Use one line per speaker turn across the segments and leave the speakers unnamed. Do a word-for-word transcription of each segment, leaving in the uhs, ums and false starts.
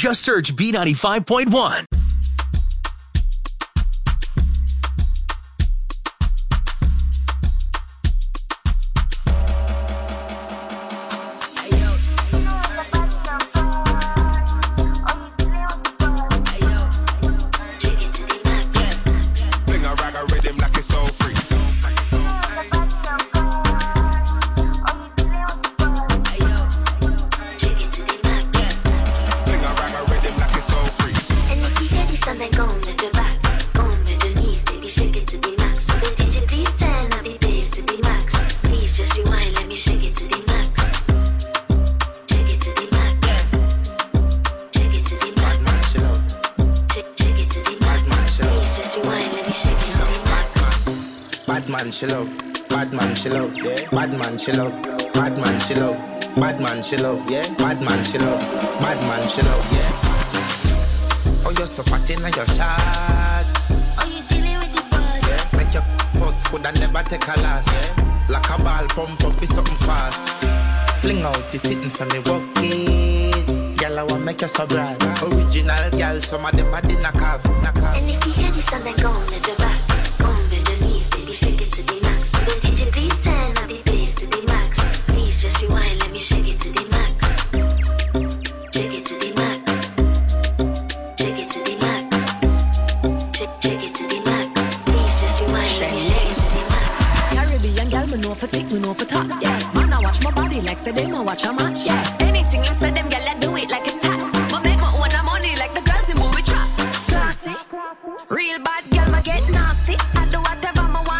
Just search B ninety-five point one.
She love, bad man she love, yeah. Bad man she love, bad man she love, bad man she love, yeah. Bad man she love, bad man she love, yeah. Oh, you're so fat in your shot.
Oh, you dealing with the boss?
Yeah. Make your post could and never take a loss, yeah. Like a ball pump up, be something fast. Fling out the sitting for me bucket. Girl, I want make you so bright. Original girl, some of them are the knock off, knock off.
And if you hear this song, then go on the back. Shake it to the max. The D J please turn up the bass to the max. Please just rewind, let me shake it to the max. Shake it to the max. Shake it to the max. Shake, shake it to the max. Please just rewind, let me shake it to the max.
Caribbean girl, me know for tick, me know for top. Yeah, man, I watch my body like say them, I watch a match. Yeah, anything you said them, girl, I do it like it's hot. But make my own money like the girls in movie trap. Classy, real bad girl, I get nasty. I do whatever I want.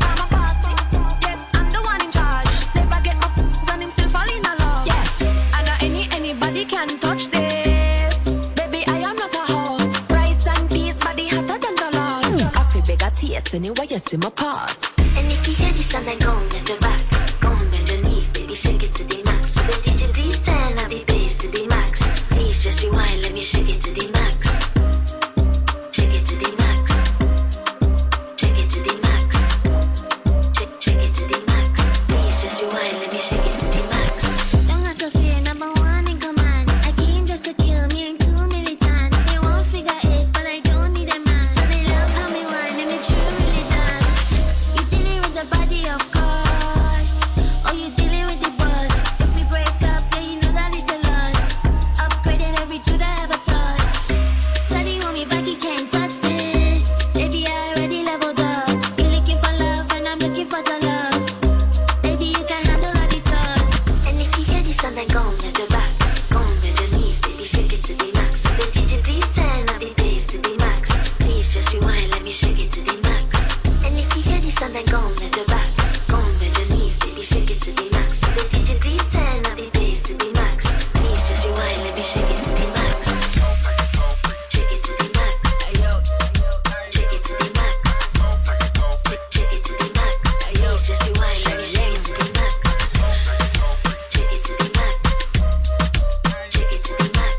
Can't touch this, baby. I am not a hoe. Rice and peas, body hotter than the Lord. I feel big a taste anyway. You see my past.
And if you hear this song, then go on the back, go on bend your knees, baby. Shake it to the max. For the D J, please turn up the bass to the max. Please just rewind, let me shake it to the max. Shake it to the max. Shake it to the max. Shake, shake it to the max. Please just rewind, let me shake it to the max. Don't have to fear, number one. To kill me ain't too militant. They won't figure it, but I don't need a man. So they love how me whine and me true religion. You dealing with the body, of course. Oh, you dealing with the boss. If we break up, yeah, you know that it's a loss. Upgrading every dude I ever toss. Study on me back, you can't touch this. Baby, I already leveled up. You're looking for love, and I'm looking for the love. Baby, you can handle all these thoughts. And if you hear this song, then go on to the back. Shake it to the max. The D J please turn up the bass to the max. Please just rewind, let me shake it to the max. And if you hear this song, then go on to the back. Go on bend your knees, baby, shake it to the max. The D J please turn up the bass to the max. Please just rewind, let me shake it to the max. Shake it to the max. Shake it to the max. Shake it to the max. Please just rewind, let me shake it to the max. Shake it to the max. Shake it to the max.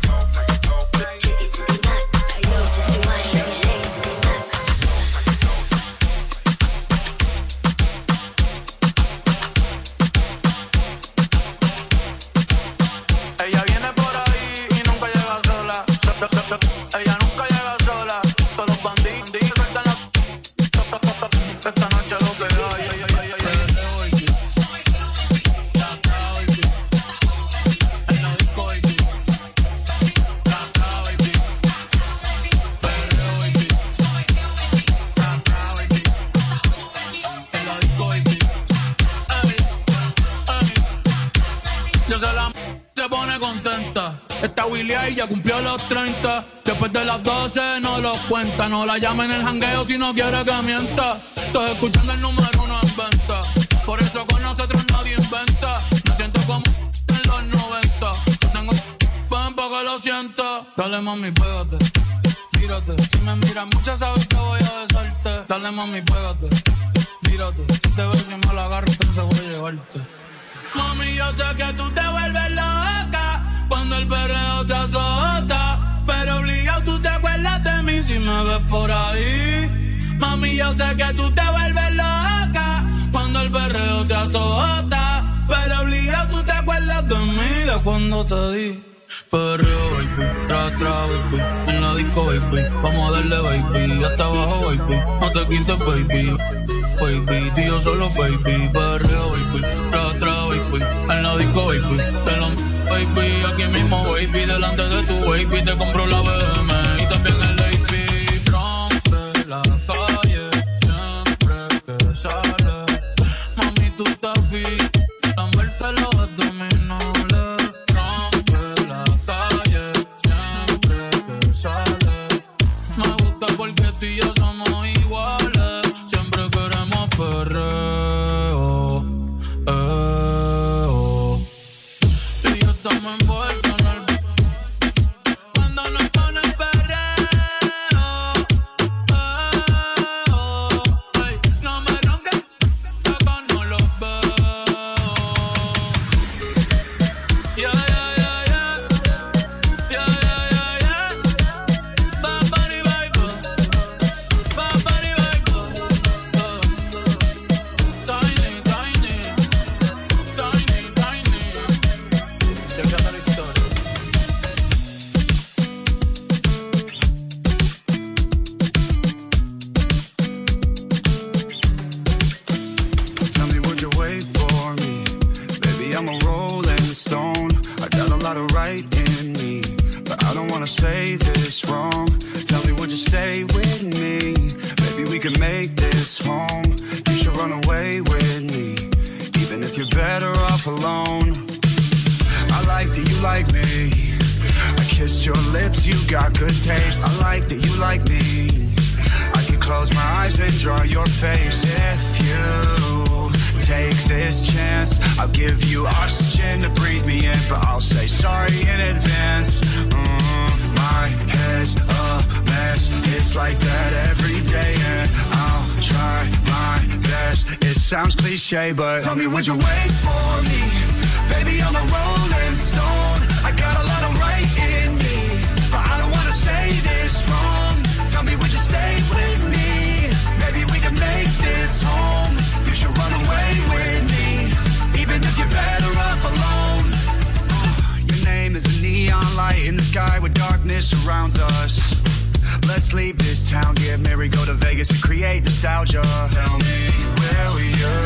Ella viene por ahí y nunca llega sola. Ella nunca llega sola. Todos los bandidos sueltan la. Esta noche lo que hay. Yo se la se pone contenta. Esta Willy ya cumplió los treinta. Después de las doce no lo cuenta. No la llama en el jangueo si no quiere que mienta. Estoy escuchando el número uno en venta. Por eso con nosotros nadie inventa. Me siento como en los noventa. Tengo pan para que lo sienta. Dale mami, pégate, tírate. Si me miras mucho sabes que voy a besarte. Dale mami, pégate, tírate. Si te ves y me la agarro entonces voy a llevarte. Mami, yo sé que tú te vuelves loca cuando el perreo te azota, pero obligado tú te acuerdas de mí si me ves por ahí. Mami, yo sé que tú te vuelves loca cuando el perreo te azota, pero obligado tú te acuerdas de mí, de cuando te di perreo, baby, tra otra, baby. En la disco, baby. Vamos a darle, baby. Hasta abajo, baby. No te quites, baby. Baby, tío solo, baby. Barrio, baby. Tra, tra, baby. En la disco, baby. Te lo, baby. Aquí mismo, baby. Delante de tu baby. Te compro la B M y también el A P. Rompe la calle siempre que sale. Mami, tú estás fit. Lamberte los abdominales. Rompe la calle siempre que sale. Me gusta porque tú y yo somos iguales. Siempre queremos perreo. Eh, oh. Tú y yo estamos envueltos en el... Cuando nos pone el perreo. Eh, oh. Ay, no me ronques, que acá no los veo. Yeah, yeah, yeah, yeah. Yeah, yeah, yeah, yeah. Bad Bunny, baby. Bad Bunny, baby. Uh. Tiny, tiny. Tiny, tiny. Chequeate la historia.
Tell me, would you wait for me? Baby, I'm a rolling stone. I got a lot of right in me, but I don't wanna say this wrong. Tell me, would you stay with me? Maybe we can make this home. You should run away with me, even if you're better off alone. I like that you like me. I kissed your lips, you got good taste. I like that you like me. I can close my eyes and draw your face. If you take this chance, I'll give you oxygen to breathe me in, but I'll say sorry in advance. Mm, my head's a mess. It's like that every day, and I'll try my best. It sounds cliche, but tell me, would you wait for me? Baby, I'm a rolling stone. I got a lot of right in me, but I don't wanna say this wrong. Tell me, would you stay with me? Maybe we can make this home. You should run away with me, even if you're better off alone. Your name is a neon light in the sky where darkness surrounds us. Let's leave this town, get married, go to Vegas and create nostalgia. Tell me, will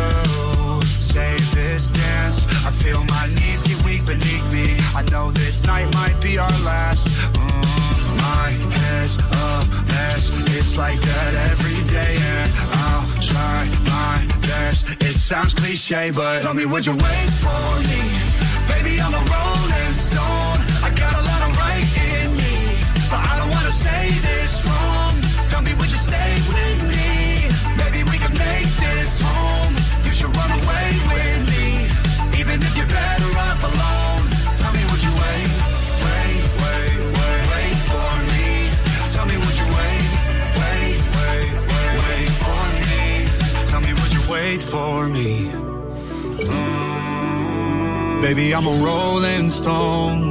you save this dance? I feel my knees get weak beneath me. I know this night might be our last. Mm, my head's a mess. It's like that every day, and I'll try my best. It sounds cliche, but tell me, would you wait for me? Baby, I'm a rolling stone. I got a lot of right in me, but I don't wanna say this wrong. Tell me, would you stay with me? Maybe we can make this home. You should run away with me, even if you're better off alone. Tell me, would you wait, wait, wait, wait, wait for me? Tell me, would you wait, wait, wait, wait, wait for me? Tell me, would you wait for me? Mm, baby, I'm a rolling stone.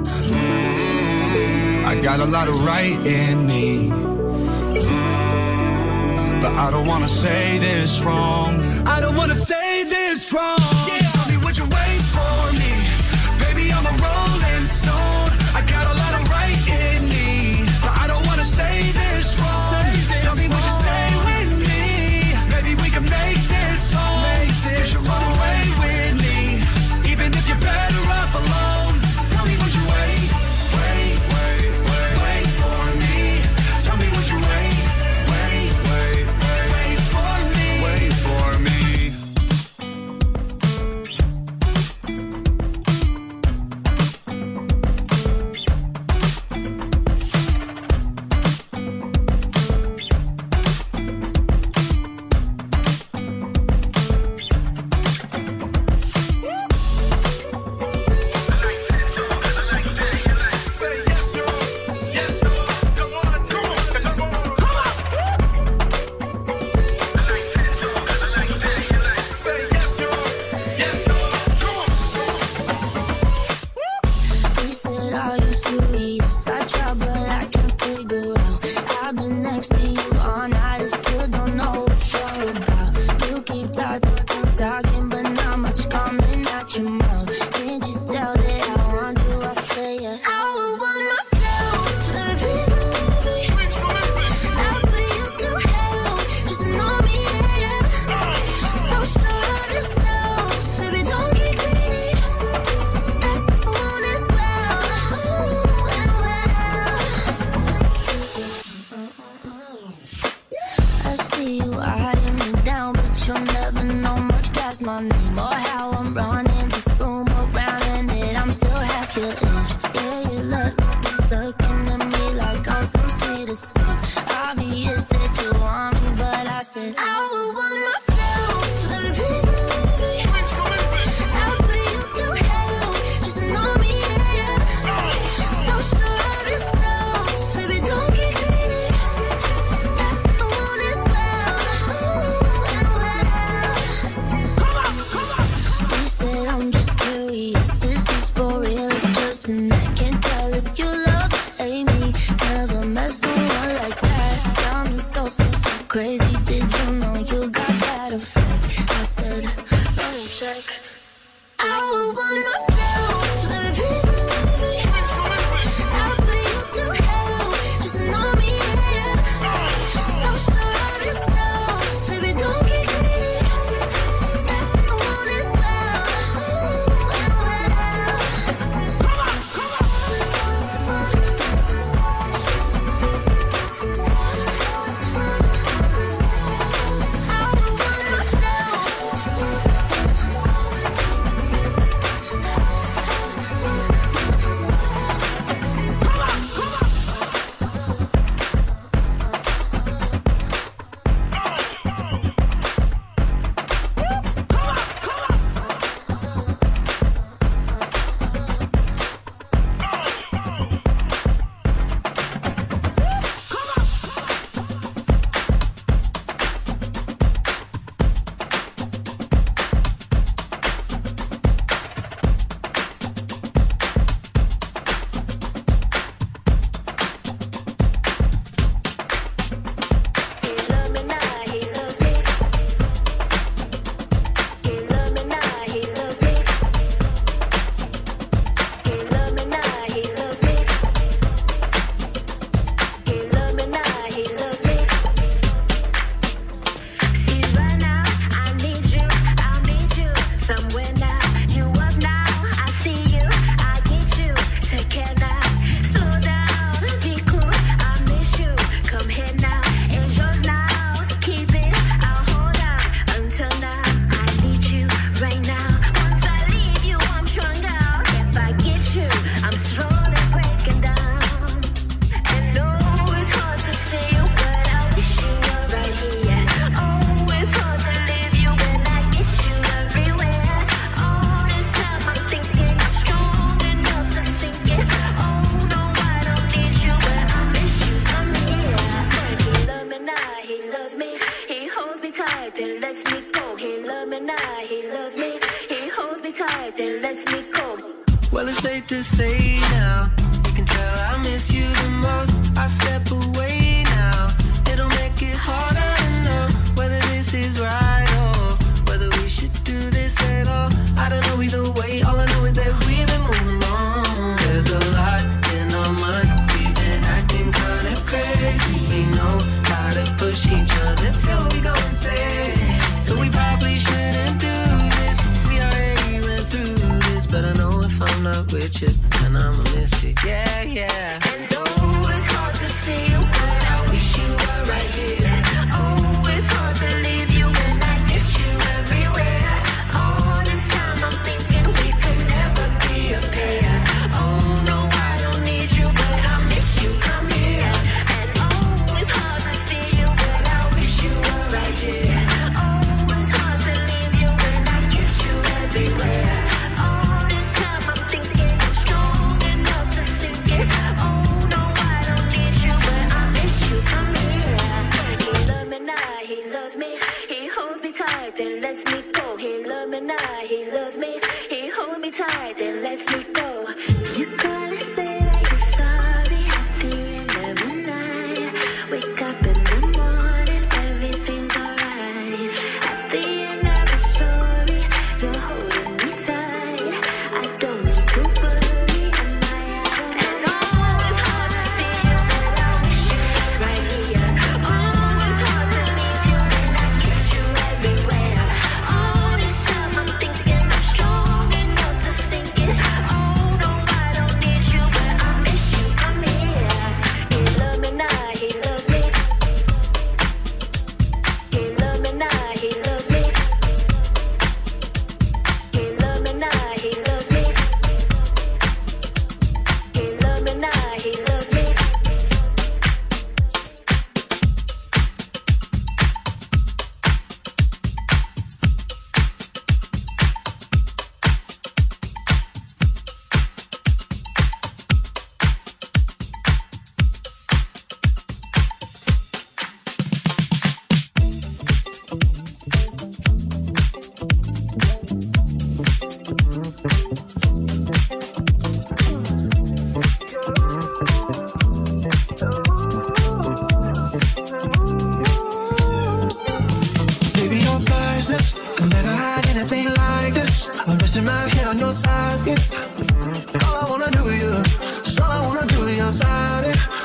I got a lot of right in me, mm, but I don't wanna say this wrong. I don't wanna say this wrong. Yeah. Tell me, would you wait for me? Baby, I'm a rolling stone. I got a lot of right in me, but I don't wanna say this wrong. Say this Tell me, wrong. Would you stay with me? Maybe we can make this home. Make this you should run away with me, even if you're better off alone. Tell me, would you wait, wait, wait, wait, wait for me? Tell me, would you wait, wait, wait, wait, wait for me? Wait for me.
my name or how I'm running this room around, and it I'm still half your age. Yeah, you look, looking at me like I'm some sweet escape. Obvious that you want me, but I said I would want myself. Baby, please believe me. I'll put you through hell just to know me, yeah. So sure of yourself, baby, don't get greedy. I want it well, well. You said I'm just curious, is this for real or just an act? Can't tell if you love or hate me. Never met someone like that. Got me so, so, so crazy. Did you know you got that effect? I said, let me check. I would want myself. Baby, please believe me. I'll put you through hell just to know me, yeah. So sure of yourself, baby, don't get greedy. I want it well,
Well, it's safe to say now, you can tell I miss you the most. I step away now, it'll make it harder to know whether this is right or whether we should do this at all. I don't know either way, all I know is that we've been moving on. There's a lot in our minds, we've been acting kind of crazy. We know how to push each other till we go insane. So we probably shouldn't do this, we already went through this. But I know if I'm not with you, then I'ma miss you, yeah, yeah.
And oh, it's hard to see you, but I wish you were right here. Oh, it's hard to leave you when I miss you everywhere. All this time I'm thinking we could never be a pair. Oh no, I don't need you, but I miss you, come here. And oh, it's hard to see you, but I wish you were right here. Oh, it's hard to leave you when I kiss you everywhere. All this time I'm thinking I'm strong enough to sink it. Oh no, I don't need you, but I miss you, come here. He loves me now, he loves me. He holds me tight, then lets me go. He loves me now, he loves me. He holds me tight, then lets me go. You gotta say that you're sorry at the end of the night. Wake up in the morning, everything's alright. At the end of the story, you're holding me tight. I don't need to worry, am I out? And oh, it's hard to see you, but I wish you were right here. Oh, it's hard to leave you when I kiss you everywhere. All this time I'm thinking I'm strong enough to sink it. Oh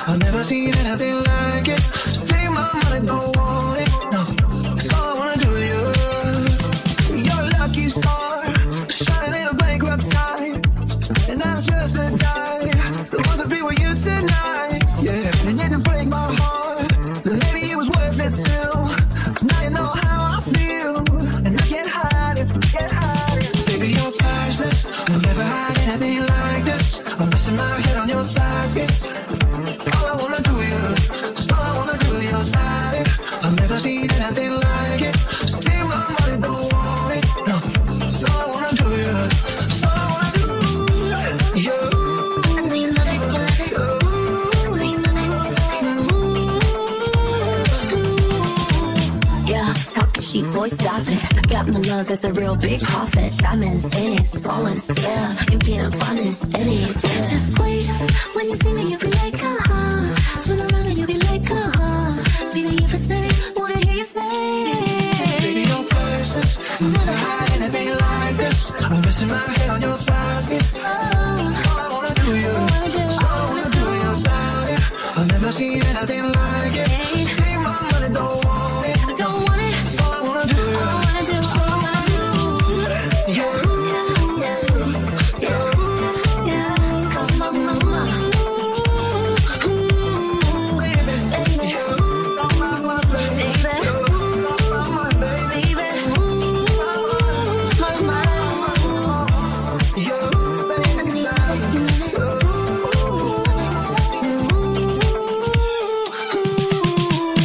I've never seen anything like it. So take my money, don't want it. No, that's all I wanna do with you. You're a lucky star, shining in a bankrupt sky, and I'm supposed to die. The ones that be with you tonight, yeah. And you can break my heart, then maybe it was worth it too. 'Cause now you know how I feel, and I can't hide it, can't hide it. Baby, you're priceless. I've never had anything like this. I'm resting my head on your sides. All I wanna do is, just all I wanna do is hide it. I've never seen anything like it. So take my money, don't want it. No, that's all I wanna do is, that's all I wanna do. You.
Yeah, talking sheep, boy, stop it. Got my love, that's a real big profit. Diamonds in it, flawless, yeah. You can't find this in it. Just wait, when you see me, you be like, uh-huh. Turn around and you be like, uh-huh. Baby, if I say, wanna hear you say.
Baby, you're priceless. Never had anything like this. I'm resting my head on your thighs. All I wanna do is, all I wanna do is hide it. I've never seen anything like it. Take my money, don't want it.
Don't want it.
That's all I wanna do.
All I wanna do, all I wanna do.
You.
Come on, mama.
Baby, you. Oh, my, my baby.
Baby,
Oh, my baby.
baby. Mama.
You, baby, baby.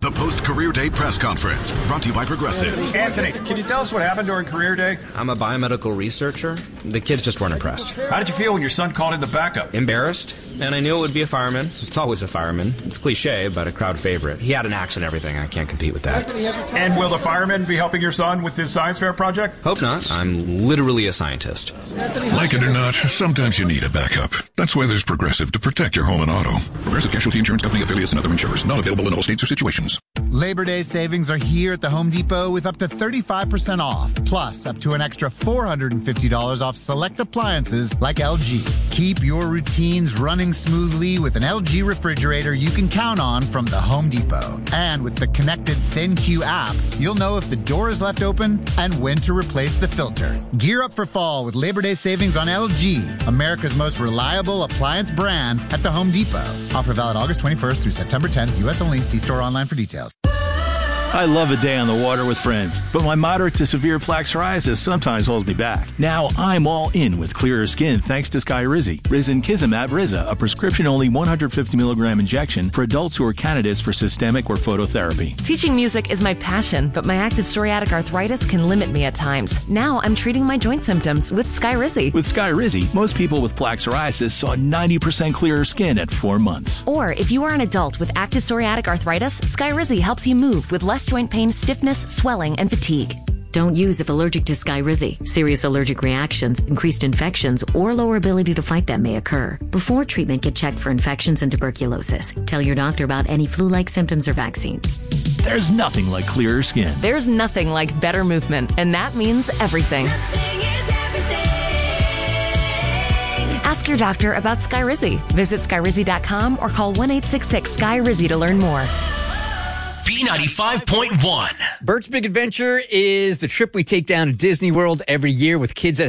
the post-career day press conference, brought to you by Progressive.
Anthony, can you tell us what happened during career day?
I'm a biomedical researcher. The kids just weren't impressed.
How did you feel when your son called in the backup?
Embarrassed, and I knew it would be a fireman. It's always a fireman. It's cliche, but a crowd favorite. He had an axe and everything. I can't compete with that.
And will the fireman be helping your son with his science fair project?
Hope not. I'm literally a scientist.
Like it or not, sometimes you need a backup. That's why there's Progressive to protect your home and auto. Progressive Casualty Insurance Company affiliates and other insurers. Not available in all states or situations.
Labor Day savings are here at the Home Depot with up to thirty-five percent off, plus up to an extra four hundred fifty dollars off select appliances like L G. Keep your routines running smoothly with an L G refrigerator you can count on from the Home Depot. And with the connected ThinQ app, you'll know if the door is left open and when to replace the filter. Gear up for fall with Labor Day savings on L G, America's most reliable appliance brand at the Home Depot. Offer valid August twenty-first through September tenth, U S only. See store online for details.
I love a day on the water with friends, but my moderate to severe plaque psoriasis sometimes holds me back. Now I'm all in with clearer skin thanks to Skyrizi. Risankizumab Riza, a prescription-only one hundred fifty milligram injection for adults who are candidates for systemic or phototherapy.
Teaching music is my passion, but my active psoriatic arthritis can limit me at times. Now I'm treating my joint symptoms with Skyrizi.
With Skyrizi, most people with plaque psoriasis saw ninety percent clearer skin at four months.
Or if you are an adult with active psoriatic arthritis, Skyrizi helps you move with less joint pain, stiffness, swelling, and fatigue.
Don't use if allergic to Skyrizi. Serious allergic reactions, increased infections, or lower ability to fight them may occur. Before treatment, get checked for infections and tuberculosis. Tell your doctor about any flu-like symptoms or vaccines.
There's nothing like clearer skin.
There's nothing like better movement, and that means everything. Ask your doctor about Skyrizi. Visit Skyrizi dot com or call one eight six six S K Y R I Z I to learn more.
B ninety-five point one.
Bert's Big Adventure is the trip we take down to Disney World every year with kids that